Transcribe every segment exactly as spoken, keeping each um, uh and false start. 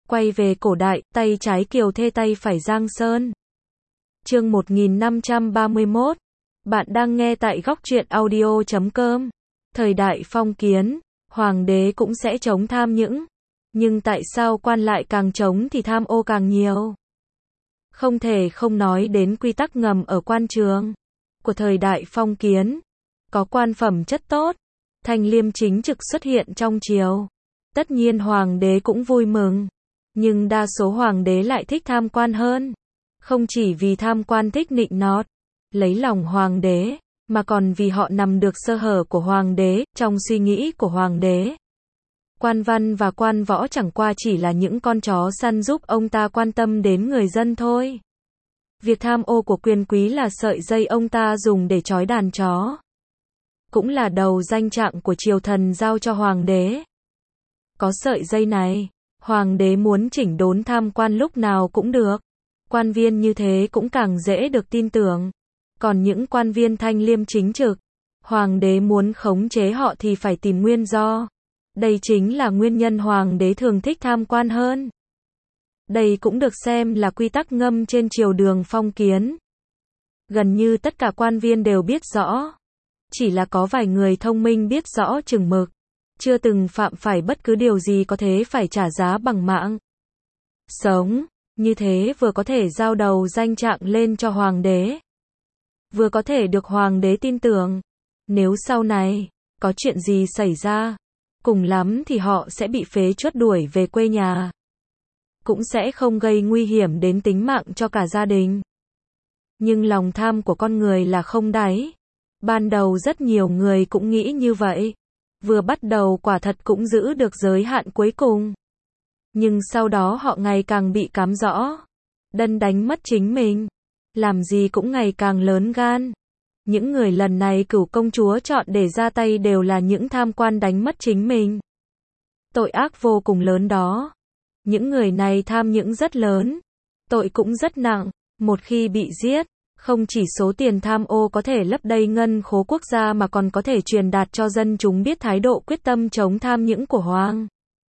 Quay về cổ đại, tay trái Kiều Thê tay phải Giang Sơn. Chương một nghìn năm trăm ba mươi mốt. Bạn đang nghe tại góc truyện audio chấm com. Thời đại phong kiến, hoàng đế cũng sẽ chống tham nhũng. Nhưng tại sao quan lại càng chống thì tham ô càng nhiều? Không thể không nói đến quy tắc ngầm ở quan trường của thời đại phong kiến. Có quan phẩm chất tốt, thanh liêm chính trực xuất hiện trong triều. Tất nhiên hoàng đế cũng vui mừng. Nhưng đa số hoàng đế lại thích tham quan hơn. Không chỉ vì tham quan thích nịnh nọt, lấy lòng hoàng đế, mà còn vì họ nắm được sơ hở của hoàng đế, trong suy nghĩ của hoàng đế. Quan văn và quan võ chẳng qua chỉ là những con chó săn giúp ông ta quan tâm đến người dân thôi. Việc tham ô của quyền quý là sợi dây ông ta dùng để trói đàn chó. Cũng là đầu danh trạng của triều thần giao cho hoàng đế. Có sợi dây này, hoàng đế muốn chỉnh đốn tham quan lúc nào cũng được. Quan viên như thế cũng càng dễ được tin tưởng. Còn những quan viên thanh liêm chính trực, hoàng đế muốn khống chế họ thì phải tìm nguyên do. Đây chính là nguyên nhân hoàng đế thường thích tham quan hơn. Đây cũng được xem là quy tắc ngầm trên triều đường phong kiến. Gần như tất cả quan viên đều biết rõ. Chỉ là có vài người thông minh biết rõ chừng mực. Chưa từng phạm phải bất cứ điều gì có thể phải trả giá bằng mạng sống. Như thế vừa có thể giao đầu danh trạng lên cho hoàng đế, vừa có thể được hoàng đế tin tưởng. Nếu sau này có chuyện gì xảy ra, cùng lắm thì họ sẽ bị phế truất đuổi về quê nhà. Cũng sẽ không gây nguy hiểm đến tính mạng cho cả gia đình. Nhưng lòng tham của con người là không đáy. Ban đầu rất nhiều người cũng nghĩ như vậy. Vừa bắt đầu quả thật cũng giữ được giới hạn cuối cùng. Nhưng sau đó họ ngày càng bị cám dỗ, đân đánh mất chính mình, làm gì cũng ngày càng lớn gan. Những người lần này cửu công chúa chọn để ra tay đều là những tham quan đánh mất chính mình. Tội ác vô cùng lớn đó. Những người này tham nhũng rất lớn, tội cũng rất nặng. Một khi bị giết, không chỉ số tiền tham ô có thể lấp đầy ngân khố quốc gia mà còn có thể truyền đạt cho dân chúng biết thái độ quyết tâm chống tham nhũng của hoàng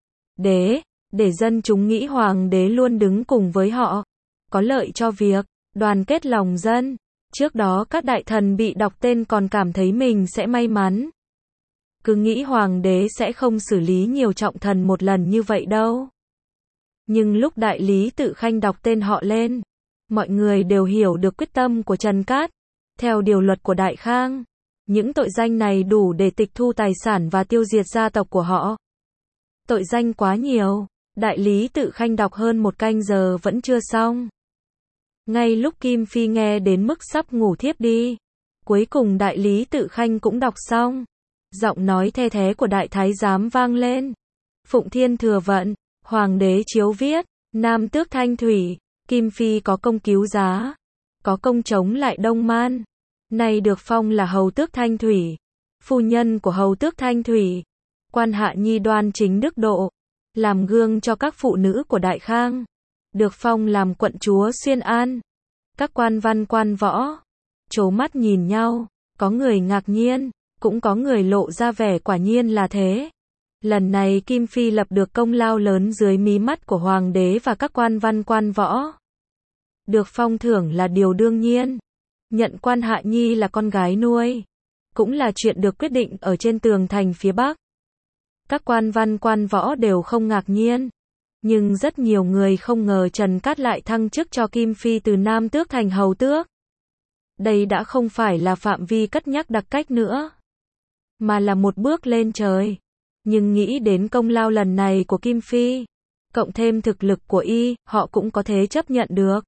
đế. Để dân chúng nghĩ hoàng đế luôn đứng cùng với họ, có lợi cho việc đoàn kết lòng dân. Trước đó các đại thần bị đọc tên còn cảm thấy mình sẽ may mắn. Cứ nghĩ hoàng đế sẽ không xử lý nhiều trọng thần một lần như vậy đâu. Nhưng lúc đại lý Tự Khanh đọc tên họ lên, mọi người đều hiểu được quyết tâm của Trần Cát. Theo điều luật của Đại Khang, những tội danh này đủ để tịch thu tài sản và tiêu diệt gia tộc của họ. Tội danh quá nhiều. Đại lý Tự Khanh đọc hơn một canh giờ vẫn chưa xong. Ngay lúc Kim Phi nghe đến mức sắp ngủ thiếp đi, cuối cùng đại lý Tự Khanh cũng đọc xong. Giọng nói the thé của đại thái giám vang lên. Phụng Thiên thừa vận, hoàng đế chiếu viết, Nam tước Thanh Thủy, Kim Phi có công cứu giá, có công chống lại Đông Man, nay được phong là hầu tước Thanh Thủy, phu nhân của hầu tước Thanh Thủy, quan hạ nhi đoan chính đức độ, làm gương cho các phụ nữ của Đại Khang, được phong làm quận chúa Xuyên An. Các quan văn quan võ trố mắt nhìn nhau, có người ngạc nhiên, cũng có người lộ ra vẻ quả nhiên là thế. Lần này Kim Phi lập được công lao lớn dưới mí mắt của hoàng đế và các quan văn quan võ. Được phong thưởng là điều đương nhiên. Nhận quan hạ nhi là con gái nuôi, cũng là chuyện được quyết định ở trên tường thành phía Bắc. Các quan văn quan võ đều không ngạc nhiên. Nhưng rất nhiều người không ngờ Trần Cát lại thăng chức cho Kim Phi từ Nam tước thành hầu tước. Đây đã không phải là phạm vi cất nhắc đặc cách nữa, mà là một bước lên trời. Nhưng nghĩ đến công lao lần này của Kim Phi, cộng thêm thực lực của y, họ cũng có thể chấp nhận được.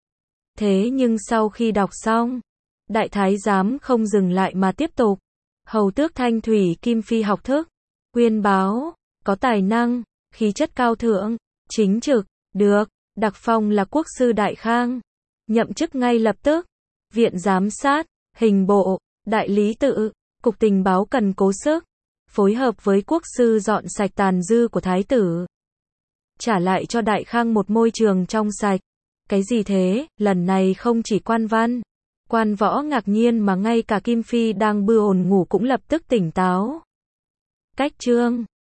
Thế nhưng sau khi đọc xong, đại thái giám không dừng lại mà tiếp tục. Hầu tước Thanh Thủy Kim Phi học thức, uyên bác, có tài năng, khí chất cao thượng, chính trực, được đặc phong là quốc sư Đại Khang, nhậm chức ngay lập tức. Viện giám sát, hình bộ, đại lý tự, cục tình báo cần cố sức phối hợp với quốc sư dọn sạch tàn dư của thái tử, trả lại cho Đại Khang một môi trường trong sạch. Cái gì thế? Lần này không chỉ quan văn, quan võ ngạc nhiên mà ngay cả Kim Phi đang bưa ổn ngủ cũng lập tức tỉnh táo. Cách chương